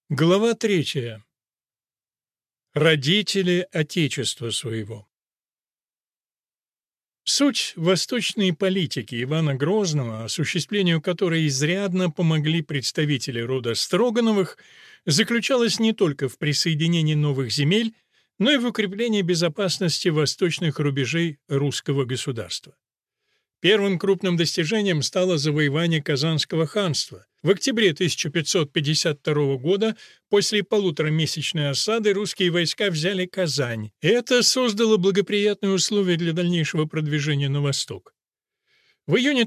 Глава 3. Родители Отечества своего. Суть восточной политики Ивана Грозного, осуществлению которой изрядно помогли представители рода Строгановых, заключалась не только в присоединении новых земель, но и в укреплении безопасности восточных рубежей русского государства. Первым крупным достижением стало завоевание Казанского ханства. В октябре 1552 года, после полуторамесячной осады, русские войска взяли Казань. Это создало благоприятные условия для дальнейшего продвижения на восток. В июне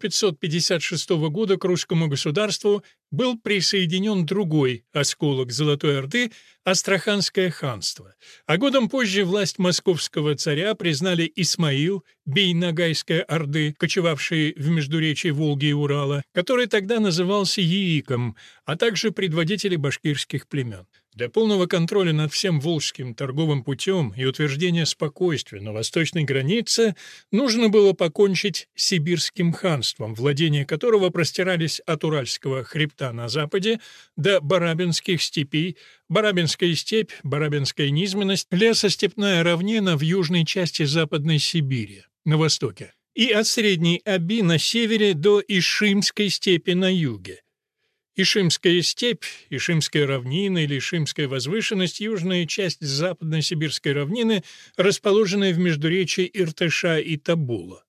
1556 года к русскому государству был присоединен другой осколок Золотой Орды — Астраханское ханство, а годом позже власть московского царя признали Исмаил, бей Ногайской Орды, кочевавший в междуречии Волги и Урала, который тогда назывался Яиком, а также предводители башкирских племен. Для полного контроля над всем Волжским торговым путем и утверждения спокойствия на восточной границе нужно было покончить с Сибирским ханством, владения которого простирались от Уральского хребта на западе до Барабинских степей, Барабинская степь, Барабинская низменность, лесостепная равнина в южной части Западной Сибири, на востоке, и от Средней Оби на севере до Ишимской степи на юге. Ишимская степь, Ишимская равнина или Ишимская возвышенность — южная часть западно-сибирской равнины, расположенная в междуречии Иртыша и Тобола.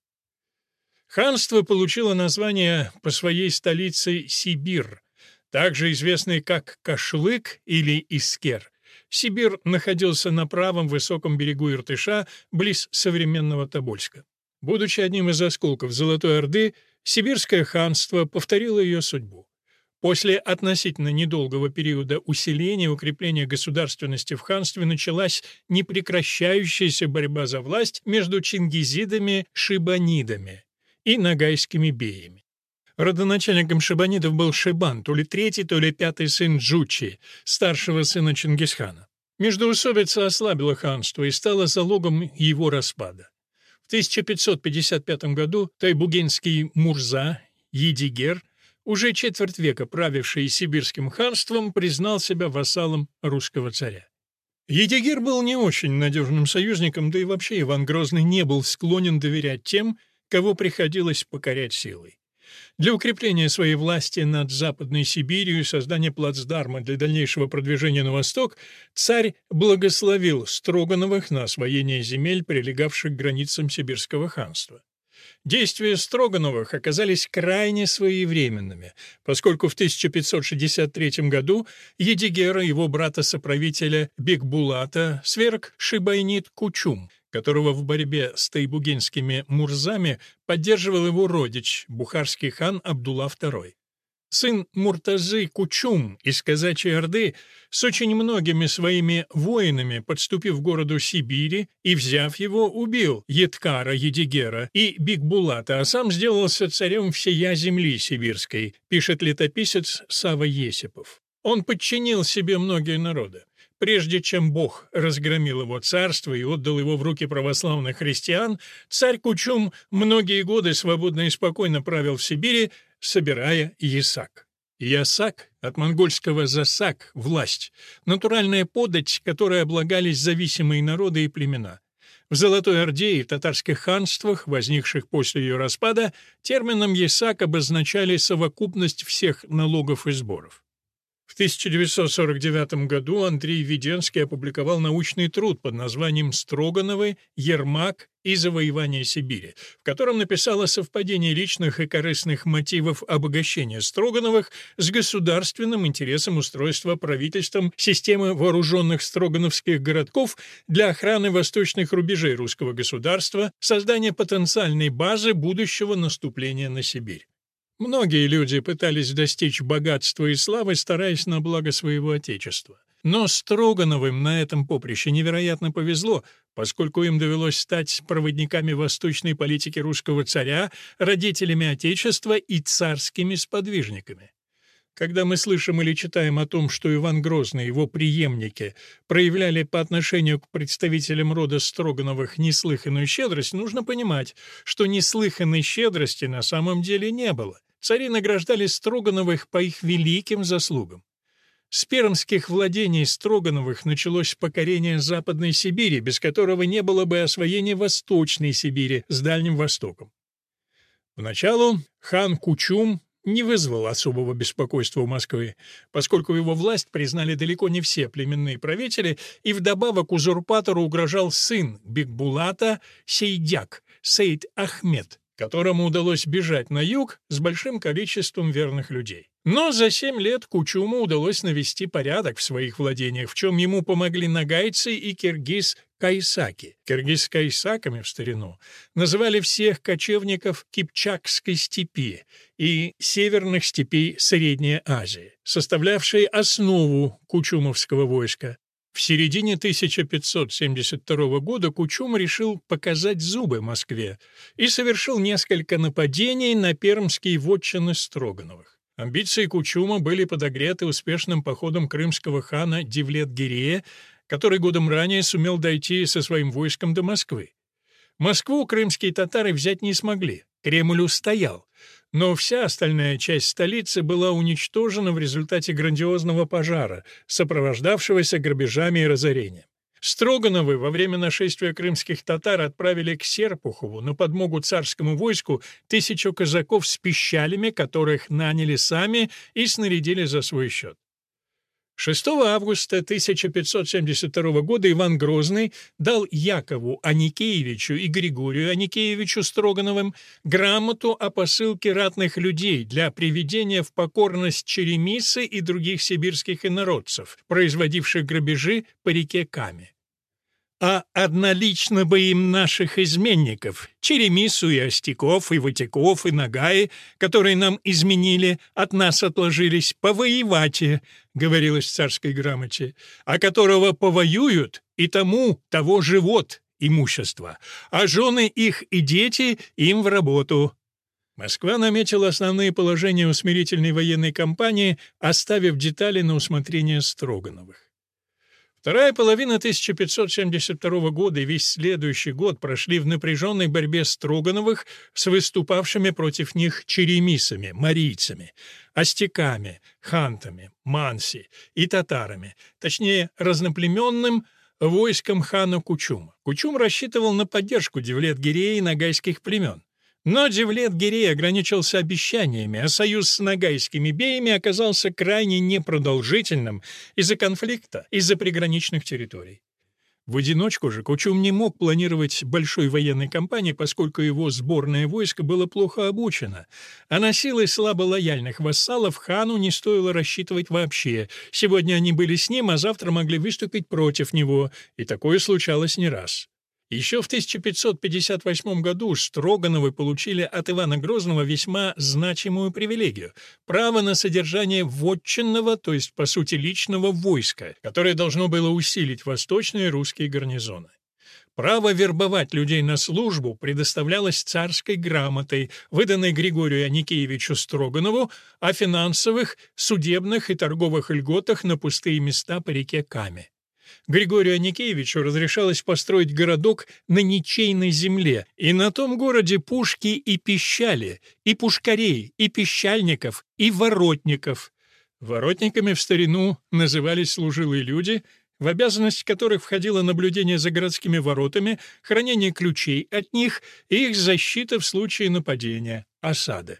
Ханство получило название по своей столице Сибирь, также известный как Кашлык или Искер. Сибирь находился на правом высоком берегу Иртыша, близ современного Тобольска. Будучи одним из осколков Золотой Орды, Сибирское ханство повторило ее судьбу. После относительно недолгого периода усиления и укрепления государственности в ханстве началась непрекращающаяся борьба за власть между чингизидами-шибанидами и ногайскими беями. Родоначальником шибанидов был Шибан, то ли третий, то ли пятый сын Джучи, старшего сына Чингисхана. Междоусобица ослабила ханство и стала залогом его распада. В 1555 году тайбугенский Мурза Едигер, уже четверть века правивший Сибирским ханством, признал себя вассалом русского царя. Едигер был не очень надежным союзником, да и вообще Иван Грозный не был склонен доверять тем, кого приходилось покорять силой. Для укрепления своей власти над Западной Сибирью и создания плацдарма для дальнейшего продвижения на восток царь благословил Строгановых на освоение земель, прилегавших к границам Сибирского ханства. Действия Строгановых оказались крайне своевременными, поскольку в 1563 году Едигера, его брата-соправителя Бекбулата, сверг Шибайнид Кучум, которого в борьбе с тайбугенскими мурзами поддерживал его родич, бухарский хан Абдулла II. Сын Муртазы Кучум из Казачьей Орды с очень многими своими воинами, подступив к городу Сибири и, взяв его, убил Едкара Едигера и Бикбулата, а сам сделался царем всея земли сибирской, пишет летописец Сава Есипов. Он подчинил себе многие народы. Прежде чем Бог разгромил его царство и отдал его в руки православных христиан, царь Кучум многие годы свободно и спокойно правил в Сибири, собирая ясак. Ясак от монгольского засак — власть, натуральная подать, которой облагались зависимые народы и племена. В Золотой Орде и в татарских ханствах, возникших после ее распада, термином ясак обозначали совокупность всех налогов и сборов. В 1949 году Андрей Веденский опубликовал научный труд под названием «Строгановы, Ермак и завоевание Сибири», в котором написал о совпадении личных и корыстных мотивов обогащения Строгановых с государственным интересом устройства правительством системы вооруженных строгановских городков для охраны восточных рубежей русского государства, создания потенциальной базы будущего наступления на Сибирь. Многие люди пытались достичь богатства и славы, стараясь на благо своего отечества. Но Строгановым на этом поприще невероятно повезло, поскольку им довелось стать проводниками восточной политики русского царя, родителями отечества и царскими сподвижниками. Когда мы слышим или читаем о том, что Иван Грозный и его преемники проявляли по отношению к представителям рода Строгановых неслыханную щедрость, нужно понимать, что неслыханной щедрости на самом деле не было. Цари награждали Строгановых по их великим заслугам. С пермских владений Строгановых началось покорение Западной Сибири, без которого не было бы освоения Восточной Сибири с Дальним Востоком. Поначалу хан Кучум не вызвал особого беспокойства у Москвы, поскольку его власть признали далеко не все племенные правители, и вдобавок узурпатору угрожал сын Бекбулата Сейдяк, Сейд Ахмед, которому удалось бежать на юг с большим количеством верных людей. Но за 7 лет Кучуму удалось навести порядок в своих владениях, в чем ему помогли нагайцы и киргиз-кайсаки. Киргиз-кайсаками в старину называли всех кочевников Кипчакской степи и северных степей Средней Азии, составлявшие основу кучумовского войска. В середине 1572 года Кучум решил показать зубы Москве и совершил несколько нападений на пермские вотчины Строгановых. Амбиции Кучума были подогреты успешным походом крымского хана Девлет-Гирея, который годом ранее сумел дойти со своим войском до Москвы. Москву крымские татары взять не смогли, Кремль устоял, но вся остальная часть столицы была уничтожена в результате грандиозного пожара, сопровождавшегося грабежами и разорением. Строгановы во время нашествия крымских татар отправили к Серпухову на подмогу царскому войску 1000 казаков с пищалями, которых наняли сами и снарядили за свой счет. 6 августа 1572 года Иван Грозный дал Якову Аникеевичу и Григорию Аникеевичу Строгановым грамоту о посылке ратных людей для приведения в покорность черемисы и других сибирских инородцев, производивших грабежи по реке Каме. А однолично бы им наших изменников, черемису и остяков, и ватяков, и нагаи, которые нам изменили, от нас отложились, повоевате, говорилось в царской грамоте, а которого повоюют, и тому того живот, имущество, а жены их и дети им в работу. Москва наметила основные положения усмирительной военной кампании, оставив детали на усмотрение Строгановых. Вторая половина 1572 года и весь следующий год прошли в напряженной борьбе Строгановых с выступавшими против них черемисами, марийцами, остяками, хантами, манси и татарами, точнее, разноплеменным войском хана Кучума. Кучум рассчитывал на поддержку Девлет-Гирея и нагайских племен. Но Девлет-Гирей ограничился обещаниями, а союз с нагайскими беями оказался крайне непродолжительным из-за конфликта, из-за приграничных территорий. В одиночку же Кучум не мог планировать большой военной кампании, поскольку его сборное войско было плохо обучено, а на силы слабо лояльных вассалов хану не стоило рассчитывать вообще. Сегодня они были с ним, а завтра могли выступить против него, и такое случалось не раз. Еще в 1558 году Строгановы получили от Ивана Грозного весьма значимую привилегию — право на содержание вотчинного, то есть, по сути, личного войска, которое должно было усилить восточные русские гарнизоны. Право вербовать людей на службу предоставлялось царской грамотой, выданной Григорию Аникеевичу Строганову, о финансовых, судебных и торговых льготах на пустые места по реке Каме. Григорию Аникеевичу разрешалось построить городок на ничейной земле, и на том городе пушки и пищали, и пушкарей, и пищальников, и воротников. Воротниками в старину назывались служилые люди, в обязанность которых входило наблюдение за городскими воротами, хранение ключей от них и их защита в случае нападения, осады.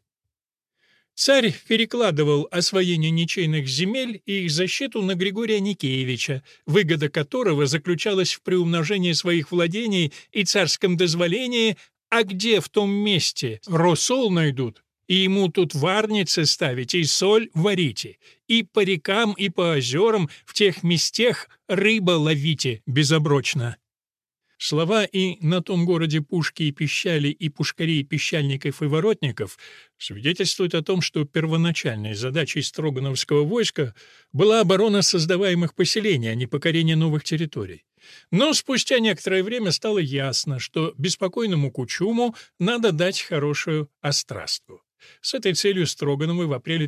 Царь перекладывал освоение ничейных земель и их защиту на Григория Никеевича, выгода которого заключалась в приумножении своих владений и царском дозволении, а где в том месте росол найдут, и ему тут варницы ставить, и соль варите, и по рекам, и по озерам в тех местах рыба ловите безоброчно. Слова «и на том городе пушки и пищали, и пушкарей, пищальников и воротников» свидетельствуют о том, что первоначальной задачей Строгановского войска была оборона создаваемых поселений, а не покорение новых территорий. Но спустя некоторое время стало ясно, что беспокойному Кучуму надо дать хорошую острастку. С этой целью Строгановы в апреле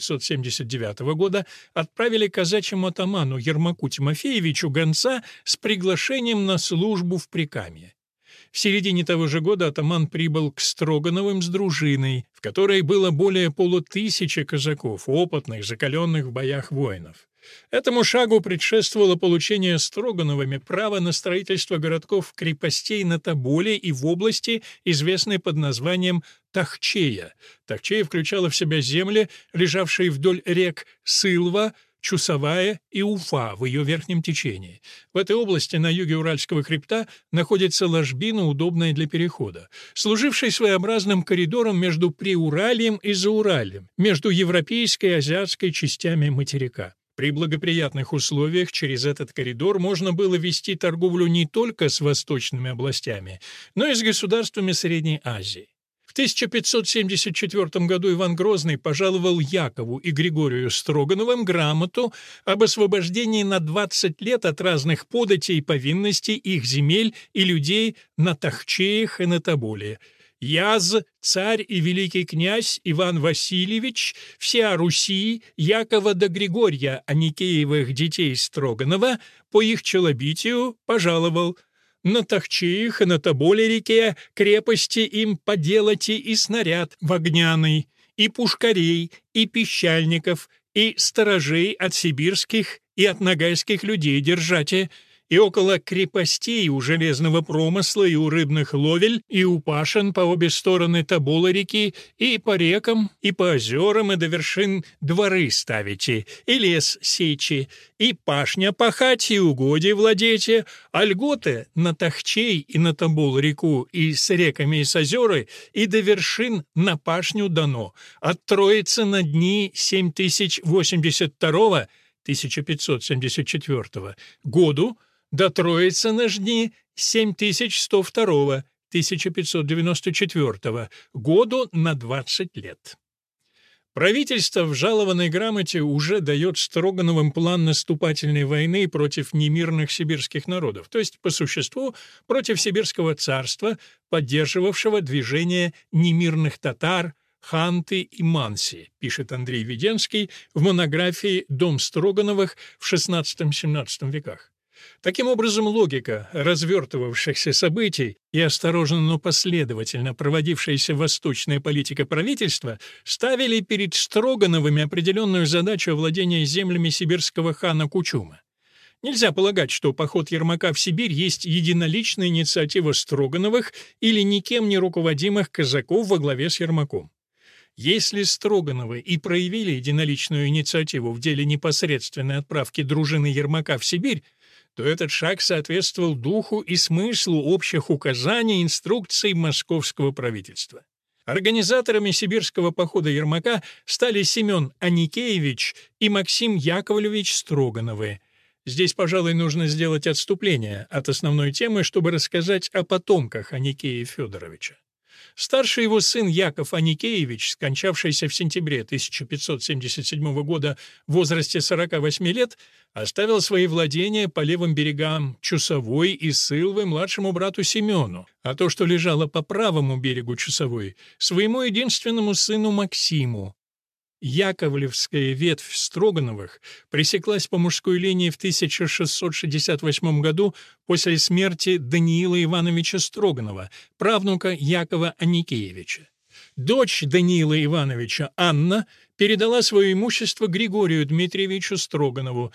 1579 года отправили казачьему атаману Ермаку Тимофеевичу гонца с приглашением на службу в Прикамье. В середине того же года атаман прибыл к Строгановым с дружиной, в которой было более 500 казаков, опытных, закаленных в боях воинов. Этому шагу предшествовало получение Строгановыми права на строительство городков-крепостей на Тоболе и в области, известной под названием Тахчея. Тахчея включала в себя земли, лежавшие вдоль рек Сылва, Чусовая и Уфа в ее верхнем течении. В этой области на юге Уральского хребта находится ложбина, удобная для перехода, служившая своеобразным коридором между Приуральем и Зауральем, между европейской и азиатской частями материка. При благоприятных условиях через этот коридор можно было вести торговлю не только с восточными областями, но и с государствами Средней Азии. В 1574 году Иван Грозный пожаловал Якову и Григорию Строгановым грамоту об освобождении на 20 лет от разных податей и повинностей их земель и людей на Тахчеях и на Тоболе. Яз, царь и великий князь Иван Васильевич, вся Руси, Якова да Григория, Аникеевых детей Строганова, по их челобитию пожаловал на Тахчеях и на Тоболе-реке крепости им поделайте и снаряд вогняный, и пушкарей, и пищальников, и сторожей от сибирских и от ногайских людей держате, и около крепостей у железного промысла и у рыбных ловель, и у пашен по обе стороны Тобола-реки, и по рекам, и по озерам, и до вершин дворы ставите, и лес сечи, и пашня пахать, и угодья владейте, а льготы на Тахчей и на Тобол-реку, и с реками и с озеры, и до вершин на пашню дано, от Троицы на дни 7082 1574 году, до Троицы на жни 7102 1594 году на 20 лет. Правительство в жалованной грамоте уже дает Строгановым план наступательной войны против немирных сибирских народов, то есть, по существу, против Сибирского царства, поддерживавшего движение немирных татар, ханты и манси, пишет Андрей Веденский в монографии «Дом Строгановых» в XVI-XVII веках. Таким образом, логика развертывавшихся событий и осторожно, но последовательно проводившаяся восточная политика правительства ставили перед Строгановыми определенную задачу овладения землями сибирского хана Кучума. Нельзя полагать, что поход Ермака в Сибирь есть единоличная инициатива Строгановых или никем не руководимых казаков во главе с Ермаком. Если Строгановы и проявили единоличную инициативу в деле непосредственной отправки дружины Ермака в Сибирь, то этот шаг соответствовал духу и смыслу общих указаний и инструкций московского правительства. Организаторами сибирского похода Ермака стали Семен Аникеевич и Максим Яковлевич Строгановы. Здесь, пожалуй, нужно сделать отступление от основной темы, чтобы рассказать о потомках Аникея Федоровича. Старший его сын Яков Аникеевич, скончавшийся в сентябре 1577 года в возрасте 48 лет, оставил свои владения по левым берегам Чусовой и Сылвы младшему брату Семену, а то, что лежало по правому берегу Чусовой, своему единственному сыну Максиму. Яковлевская ветвь Строгановых пресеклась по мужской линии в 1668 году после смерти Даниила Ивановича Строганова, правнука Якова Аникеевича. Дочь Даниила Ивановича, Анна, передала свое имущество Григорию Дмитриевичу Строганову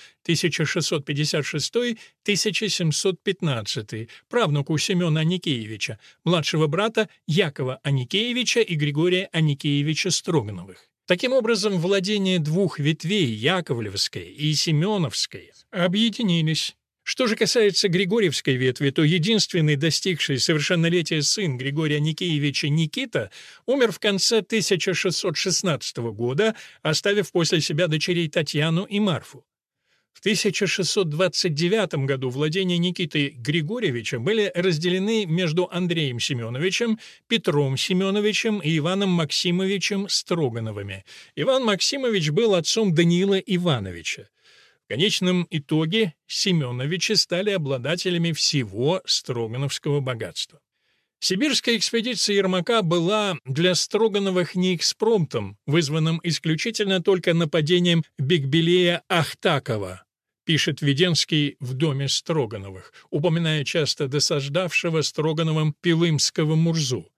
1666-1715, правнуку Семена Аникеевича, младшего брата Якова Аникеевича и Григория Аникеевича Строгановых. Таким образом, владения двух ветвей, Яковлевской и Семеновской, объединились. Что же касается Григорьевской ветви, то единственный достигший совершеннолетия сын Григория Аникеевича Никита умер в конце 1616 года, оставив после себя дочерей Татьяну и Марфу. В 1629 году владения Никиты Григорьевича были разделены между Андреем Семеновичем, Петром Семеновичем и Иваном Максимовичем Строгановыми. Иван Максимович был отцом Даниила Ивановича. В конечном итоге Семеновичи стали обладателями всего строгановского богатства. Сибирская экспедиция Ермака была для Строгановых не экспромтом, вызванным исключительно только нападением Бекбелея Ахтакова, пишет Веденский в «Доме Строгановых», упоминая часто досаждавшего Строгановым Пилымского Мурзу.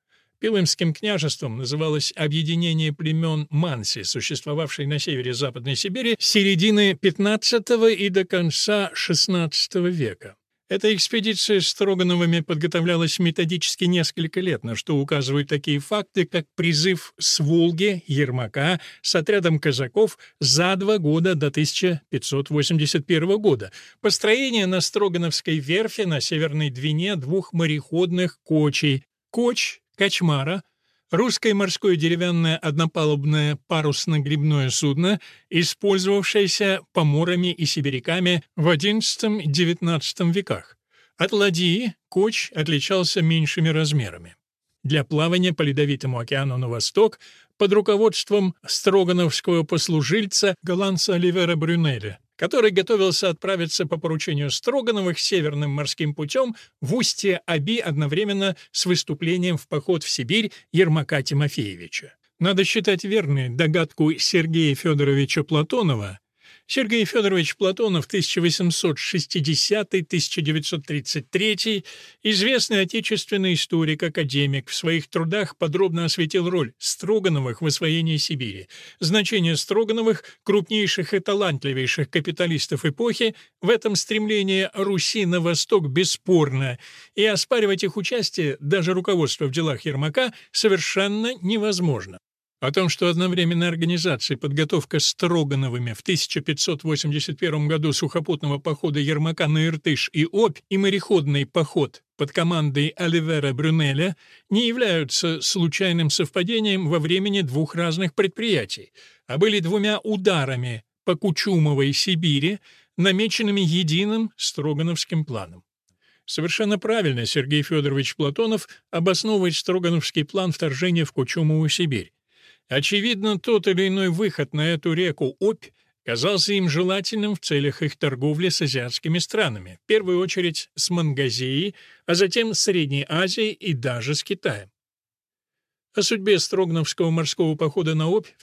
Пилымским княжеством называлось объединение племен Манси, существовавшее на севере Западной Сибири с середины XV и до конца XVI века. Эта экспедиция с Строгановыми подготовлялась методически несколько лет, на что указывают такие факты, как призыв с Волги Ермака с отрядом казаков за 2 года до 1581 года, построение на Строгановской верфи на Северной Двине 2 мореходных кочей «Коч», «Качмара», русское морское деревянное однопалубное парусно-гребное судно, использовавшееся поморами и сибиряками в XI-XIX веках. От ладьи коч отличался меньшими размерами. Для плавания по Ледовитому океану на восток под руководством строгановского послужильца голландца Оливера Брюнеля, который готовился отправиться по поручению Строгановых северным морским путем в устье Оби одновременно с выступлением в поход в Сибирь Ермака Тимофеевича. Надо считать верной догадку Сергея Федоровича Платонова. Сергей Федорович Платонов, 1860-1933, известный отечественный историк, академик, в своих трудах подробно осветил роль Строгановых в освоении Сибири, значение Строгановых, крупнейших и талантливейших капиталистов эпохи, в этом стремлении Руси на восток бесспорно, и оспаривать их участие, даже руководство в делах Ермака, совершенно невозможно. О том, что одновременная организация и подготовка Строгановыми в 1581 году сухопутного похода Ермака на Иртыш и Обь и мореходный поход под командой Оливера Брюнеля не являются случайным совпадением во времени 2 разных предприятий, а были 2 ударами по Кучумовой Сибири, намеченными единым строгановским планом. Совершенно правильно Сергей Федорович Платонов обосновывает строгановский план вторжения в Кучумову Сибирь. Очевидно, тот или иной выход на эту реку Обь казался им желательным в целях их торговли с азиатскими странами, в первую очередь с Мангазией, а затем с Средней Азией и даже с Китаем. О судьбе Строгановского морского похода на Обь в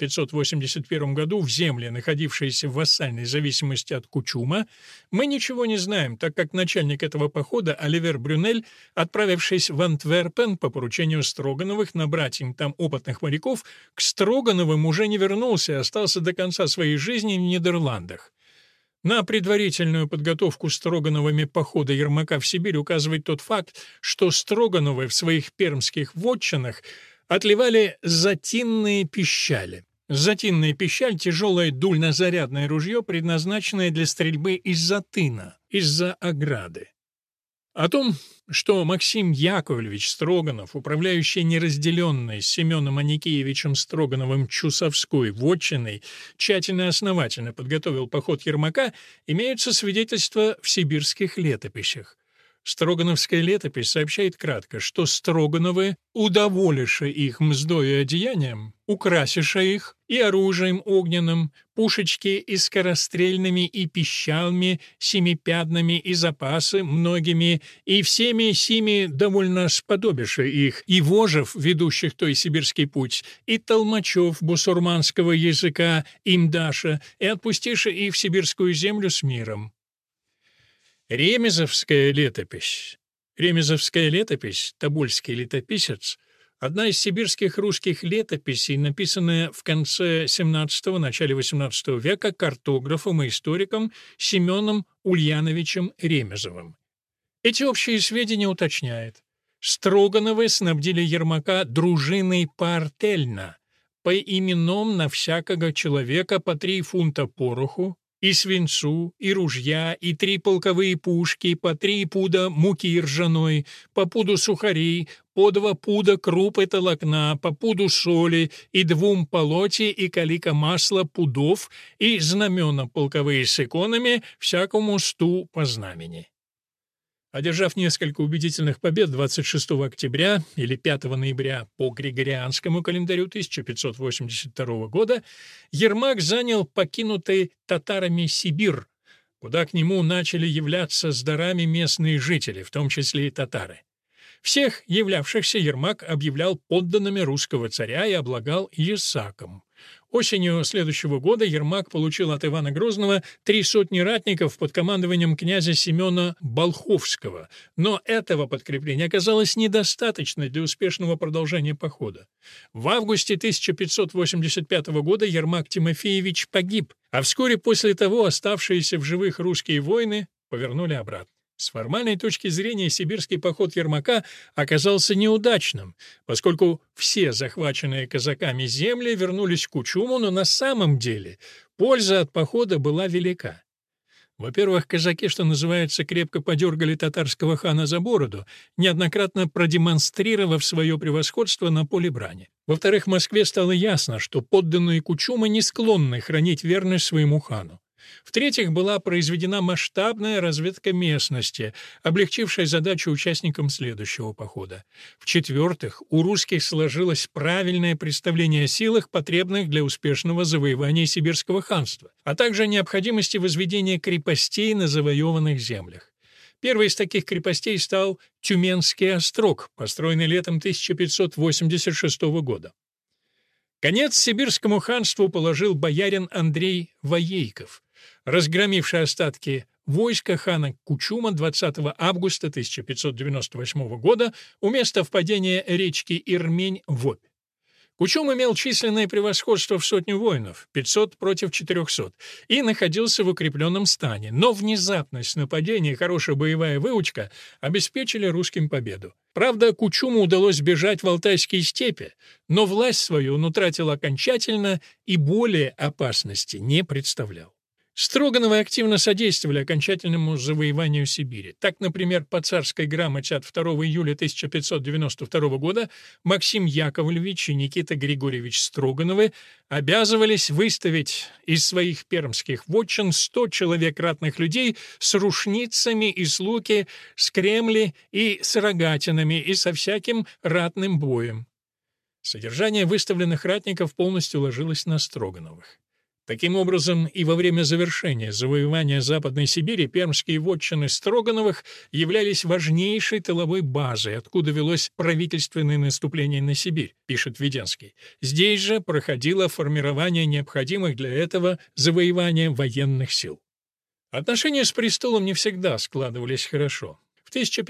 1581 году в земли, находившиеся в вассальной зависимости от Кучума, мы ничего не знаем, так как начальник этого похода Оливер Брюнель, отправившись в Антверпен по поручению Строгановых набрать им там опытных моряков, к Строгановым уже не вернулся и остался до конца своей жизни в Нидерландах. На предварительную подготовку Строгановыми похода Ермака в Сибирь указывает тот факт, что Строгановы в своих пермских вотчинах отливали затинные пищали. Затинная пищаль — тяжелое дульнозарядное ружье, предназначенное для стрельбы из-за тына, из-за ограды. О том, что Максим Яковлевич Строганов, управляющий неразделенной с Семеном Аникеевичем Строгановым Чусовской вотчиной, тщательно и основательно подготовил поход Ермака, имеются свидетельства в сибирских летописях. Строгановская летопись сообщает кратко, что Строгановы, удоволиша их мздою и одеянием, украсиша их и оружием огненным, пушечки и скорострельными и пищалми, семипядными и запасы многими, и всеми сими довольно сподобиша их, и вожев, ведущих той сибирский путь, и толмачев бусурманского языка им даша, и отпустиша их в сибирскую землю с миром. Ремезовская летопись, Тобольский летописец, одна из сибирских русских летописей, написанная в конце XVII – начале XVIII века картографом и историком Семеном Ульяновичем Ремезовым. Эти общие сведения уточняет. Строгановы снабдили Ермака дружиной поартельно, по именам на всякого человека по 3 фунта пороху, и свинцу, и ружья, и 3 полковые пушки, по 3 пуда муки ржаной, по пуду сухарей, по 2 пуда крупы толокна, по пуду соли, и 2 полоти и калика масла пудов, и знамена полковые с иконами, всякому 100 по знамени. Одержав несколько убедительных побед 26 октября или 5 ноября по Григорианскому календарю 1582 года, Ермак занял покинутый татарами Сибирь, куда к нему начали являться с дарами местные жители, в том числе и татары. Всех являвшихся Ермак объявлял подданными русского царя и облагал ясаком. Осенью следующего года Ермак получил от Ивана Грозного 300 ратников под командованием князя Семена Болховского, но этого подкрепления оказалось недостаточно для успешного продолжения похода. В августе 1585 года Ермак Тимофеевич погиб, а вскоре после того оставшиеся в живых русские воины повернули обратно. С формальной точки зрения сибирский поход Ермака оказался неудачным, поскольку все захваченные казаками земли вернулись к Кучуму, но на самом деле польза от похода была велика. Во-первых, казаки, что называется, крепко подергали татарского хана за бороду, неоднократно продемонстрировав свое превосходство на поле брани. Во-вторых, Москве стало ясно, что подданные Кучума не склонны хранить верность своему хану. В-третьих, была произведена масштабная разведка местности, облегчившая задачу участникам следующего похода. В-четвертых, у русских сложилось правильное представление о силах, потребных для успешного завоевания сибирского ханства, а также о необходимости возведения крепостей на завоеванных землях. Первой из таких крепостей стал Тюменский острог, построенный летом 1586 года. Конец сибирскому ханству положил боярин Андрей Воейков, разгромивший остатки войска хана Кучума 20 августа 1598 года у места впадения речки Ирмень в Обь. Кучум имел численное превосходство в 100 воинов, 500 против 400, и находился в укрепленном стане, но внезапность нападения и хорошая боевая выучка обеспечили русским победу. Правда, Кучуму удалось бежать в Алтайские степи, но власть свою он утратил окончательно и более опасности не представлял. Строгановы активно содействовали окончательному завоеванию Сибири. Так, например, по царской грамоте от 2 июля 1592 года Максим Яковлевич и Никита Григорьевич Строгановы обязывались выставить из своих пермских вотчин 100 человек ратных людей с рушницами и с луки, с кремли и с рогатинами и со всяким ратным боем. Содержание выставленных ратников полностью ложилось на Строгановых. Таким образом, и во время завершения завоевания Западной Сибири пермские вотчины Строгановых являлись важнейшей тыловой базой, откуда велось правительственное наступление на Сибирь, пишет Веденский. Здесь же проходило формирование необходимых для этого завоевания военных сил. Отношения с престолом не всегда складывались хорошо. В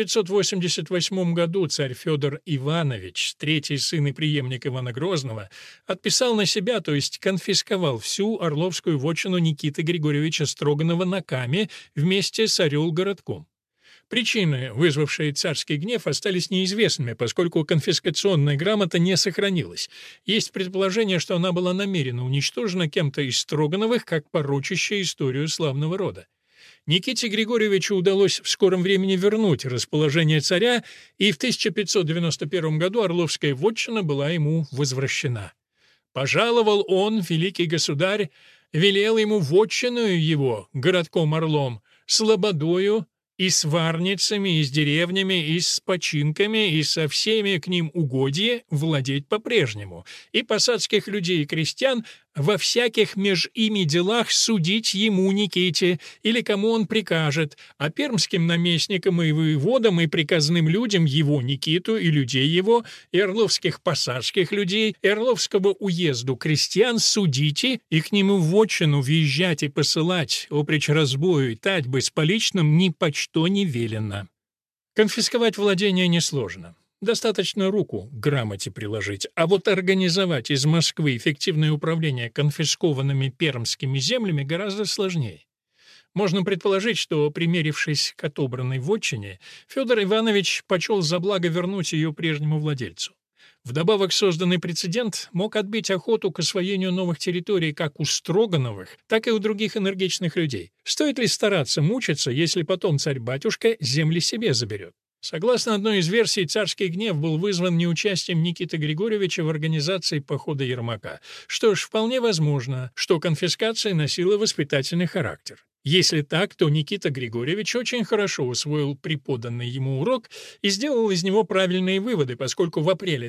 1588 году царь Федор Иванович, третий сын и преемник Ивана Грозного, отписал на себя, то есть конфисковал всю орловскую вотчину Никиты Григорьевича Строганова на Каме вместе с Орел-городком. Причины, вызвавшие царский гнев, остались неизвестными, поскольку конфискационная грамота не сохранилась. Есть предположение, что она была намеренно уничтожена кем-то из Строгановых, как порочащая историю славного рода. Никите Григорьевичу удалось в скором времени вернуть расположение царя, и в 1591 году Орловская вотчина была ему возвращена. «Пожаловал он, великий государь, велел ему вотчиною его, городком Орлом, слободою, и с варницами, и с деревнями, и с починками, и со всеми к ним угодья владеть по-прежнему, и посадских людей и крестьян во всяких меж ими делах судить ему, Никите, или кому он прикажет, а пермским наместникам и воеводам и приказным людям его, Никиту, и людей его, и орловских посадских людей, и орловского уезду крестьян судите, и к нему в вотчину въезжать и посылать, опричь разбою и татьбы с поличным ни почто не велено». Конфисковать владение несложно. Достаточно руку к грамоте приложить, а вот организовать из Москвы эффективное управление конфискованными пермскими землями гораздо сложнее. Можно предположить, что, примерившись к отобранной вотчине, Федор Иванович почел за благо вернуть ее прежнему владельцу. Вдобавок, созданный прецедент мог отбить охоту к освоению новых территорий как у Строгановых, так и у других энергичных людей. Стоит ли стараться мучиться, если потом царь-батюшка земли себе заберет? Согласно одной из версий, царский гнев был вызван неучастием Никиты Григорьевича в организации похода Ермака. Что ж, вполне возможно, что конфискация носила воспитательный характер. Если так, то Никита Григорьевич очень хорошо усвоил преподанный ему урок и сделал из него правильные выводы, поскольку в апреле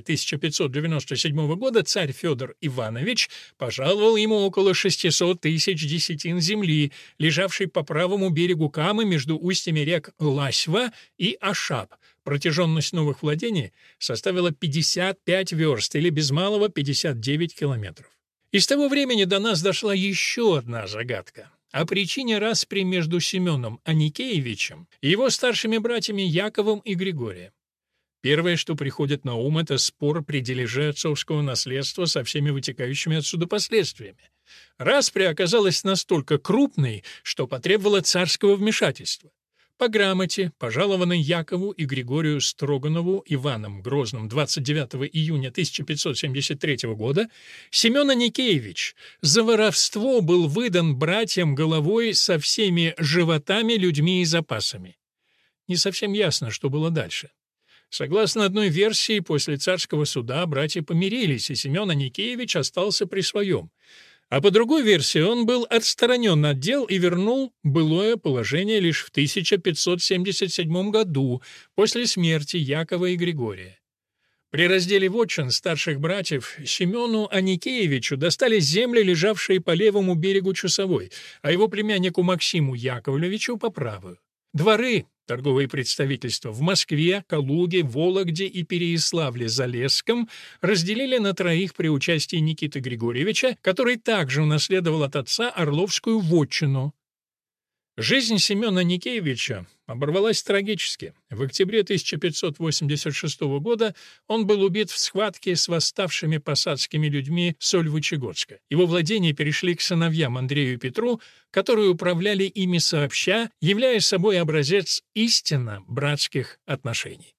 1597 года царь Федор Иванович пожаловал ему около 600 тысяч десятин земли, лежавшей по правому берегу Камы между устьями рек Ласьва и Ашап. Протяженность новых владений составила 55 верст или без малого 59 километров. И с того времени до нас дошла еще одна загадка о причине распри между Семеном Аникеевичем и его старшими братьями Яковом и Григорием. Первое, что приходит на ум, это спор при дележе отцовского наследства со всеми вытекающими отсюда последствиями. Распря оказалась настолько крупной, что потребовала царского вмешательства. По грамоте, пожалованной Якову и Григорию Строганову Иваном Грозным 29 июня 1573 года, Семен Аникеевич за воровство был выдан братьям головой со всеми животами, людьми и запасами. Не совсем ясно, что было дальше. Согласно одной версии, после царского суда братья помирились, и Семен Аникеевич остался при своем. А по другой версии он был отстранен от дел и вернул былое положение лишь в 1577 году, после смерти Якова и Григория. При разделе вотчин старших братьев Семену Аникеевичу достались земли, лежавшие по левому берегу Чусовой, а его племяннику Максиму Яковлевичу по правую. Дворы, торговые представительства в Москве, Калуге, Вологде и Переяславле-Залесском разделили на троих при участии Никиты Григорьевича, который также унаследовал от отца Орловскую вотчину. Жизнь Семена Аникеевича оборвалась трагически. В октябре 1586 года он был убит в схватке с восставшими посадскими людьми Сольвычегодска. Его владения перешли к сыновьям Андрею и Петру, которые управляли ими сообща, являя собой образец истинно братских отношений.